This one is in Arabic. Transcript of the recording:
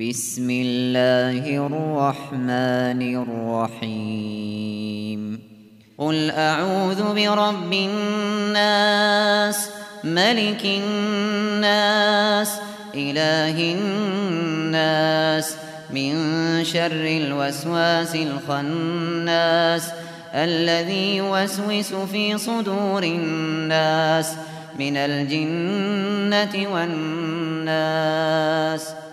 بسم الله الرحمن الرحيم قل أعوذ برب الناس ملك الناس إله الناس من شر الوسواس الخناس الذي يوسوس في صدور الناس من الجنة والناس